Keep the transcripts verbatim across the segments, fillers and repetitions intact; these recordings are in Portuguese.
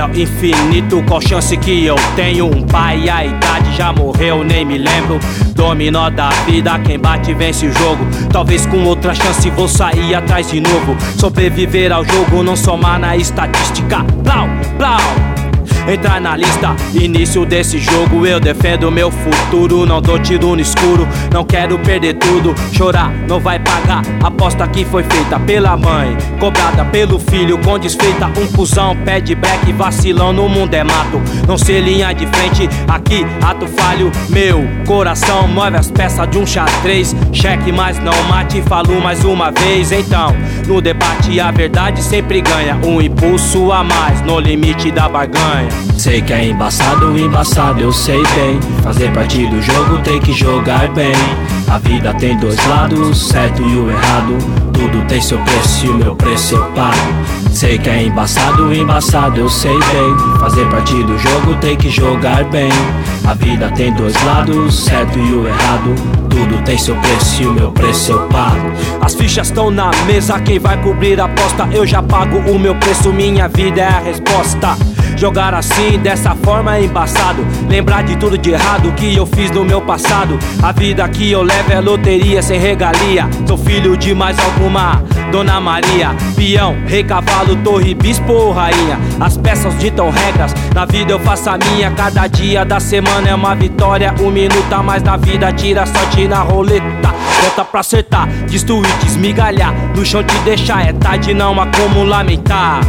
céu infinito, qual chance que eu tenho? Um pai, a idade já morreu, nem me lembro. Dominó da vida, quem bate vence o jogo. Talvez com outra chance vou sair atrás de novo. Sobreviver ao jogo, não somar na estatística. Blau, blau. Entrar na lista, início desse jogo. Eu defendo meu futuro, não dou tiro no escuro. Não quero perder tudo, chorar não vai pagar. Aposta que foi feita pela mãe, cobrada pelo filho com desfeita. Um cuzão, pede break, vacilão, no mundo é mato. Não ser linha de frente, aqui ato falho. Meu coração move as peças de um xadrez. Cheque, mas não mate, falo mais uma vez. Então, no debate a verdade sempre ganha. Um impulso a mais, no limite da barganha. Sei que é embaçado, embaçado, eu sei bem. Fazer parte do jogo tem que jogar bem. A vida tem dois lados, certo e o errado. Tudo tem seu preço e o meu preço eu pago. Sei que é embaçado, embaçado, eu sei bem. Fazer parte do jogo tem que jogar bem. A vida tem dois lados, certo e o errado. Tudo tem seu preço e o meu preço eu pago. As fichas estão na mesa, quem vai cobrir a aposta? Eu já pago o meu preço, minha vida é a resposta. Jogar assim, dessa forma é embaçado. Lembrar de tudo de errado que eu fiz no meu passado. A vida que eu levo é loteria sem regalia. Sou filho de mais alguma Dona Maria. Peão, rei, cavalo, torre, bispo ou rainha. As peças ditam regras, na vida eu faço a minha. Cada dia da semana é uma vitória. Um minuto a mais na vida, tira sorte na roleta. Volta pra acertar, destruir, desmigalhar. No chão te deixar, é tarde, não há como lamentar.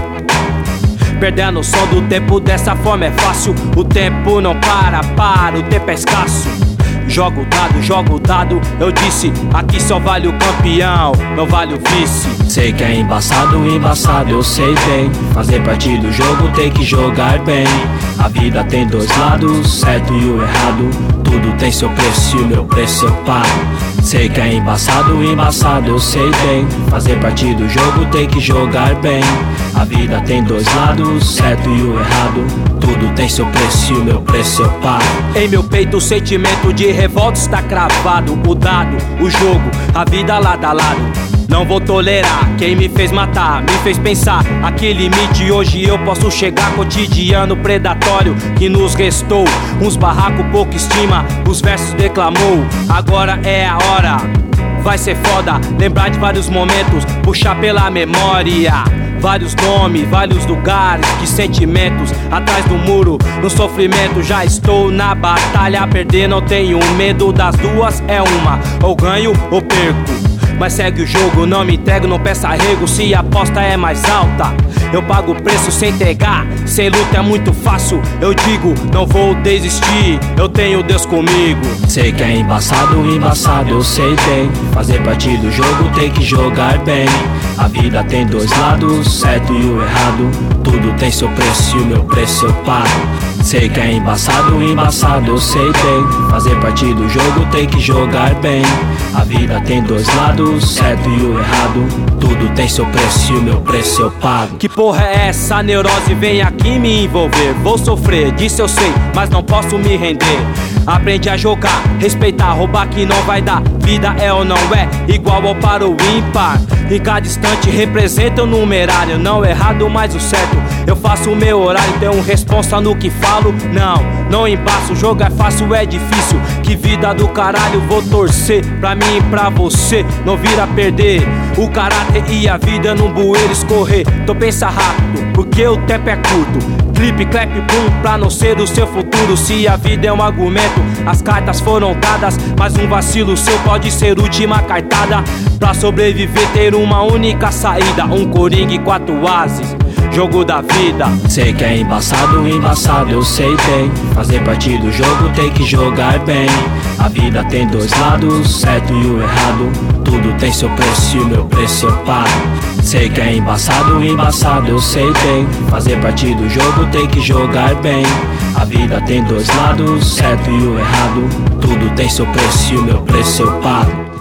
Perder a noção do tempo dessa forma é fácil. O tempo não para, para, o tempo é escasso. Jogo o dado, jogo o dado, eu disse. Aqui só vale o campeão, não vale o vice. Sei que é embaçado, embaçado, eu sei bem. Fazer parte do jogo tem que jogar bem. A vida tem dois lados, certo e o errado. Tudo tem seu preço e o meu preço eu pago. Sei que é embaçado, embaçado, eu sei bem. Fazer parte do jogo tem que jogar bem. A vida tem dois lados, certo e o errado. Tudo tem seu preço e o meu preço eu pago. Em meu peito o sentimento de revolta está cravado. O dado, o jogo, a vida lado a lado. Não vou tolerar quem me fez matar, me fez pensar. A que limite hoje eu posso chegar? Cotidiano predatório que nos restou. Uns barracos pouco estima, os versos declamou. Agora é a hora, vai ser foda. Lembrar de vários momentos, puxar pela memória. Vários nomes, vários lugares, de sentimentos. Atrás do muro, no sofrimento. Já estou na batalha, perder não tenho medo. Das duas é uma, ou ganho ou perco. Mas segue o jogo, não me entrego, não peço arrego. Se a aposta é mais alta, eu pago o preço sem entregar. Sem luta é muito fácil, eu digo, não vou desistir. Eu tenho Deus comigo. Sei que é embaçado, embaçado, eu sei bem. Fazer parte do jogo tem que jogar bem. A vida tem dois lados, certo e o errado. Tudo tem seu preço e o meu preço eu pago. Sei que é embaçado, embaçado, eu sei bem. Fazer parte do jogo tem que jogar bem. A vida tem dois lados, certo e o errado. Tudo tem seu preço e o meu preço eu pago. Que porra é essa neurose? Vem aqui me envolver. Vou sofrer, disso eu sei, mas não posso me render. Aprende a jogar, respeitar, roubar que não vai dar. Vida é ou não é, igual ao para o ímpar. Em cada instante representa o numerário. Não errado, mas o certo. Eu faço o meu horário, tenho responsa no que falo. Não, não embaço, o jogo é fácil, é difícil. Que vida do caralho, vou torcer pra mim e pra você não vir a perder o caráter e a vida num bueiro escorrer. Tô pensa rápido, porque o tempo é curto. Clipe, clap, boom, pra não ser o seu futuro. Se a vida é um argumento, as cartas foram dadas. Mas um vacilo seu pode ser última cartada. Pra sobreviver ter uma única saída. Um coringa e quatro ases, jogo da vida. Sei que é embaçado, embaçado, eu sei bem. Fazer parte do jogo tem que jogar bem. A vida tem dois lados, certo e o errado. Tudo tem seu preço e o meu preço eu pago. Sei que é embaçado, embaçado, eu sei bem. Fazer parte do jogo tem que jogar bem. A vida tem dois lados, certo e o errado. Tudo tem seu preço e o meu preço eu pago.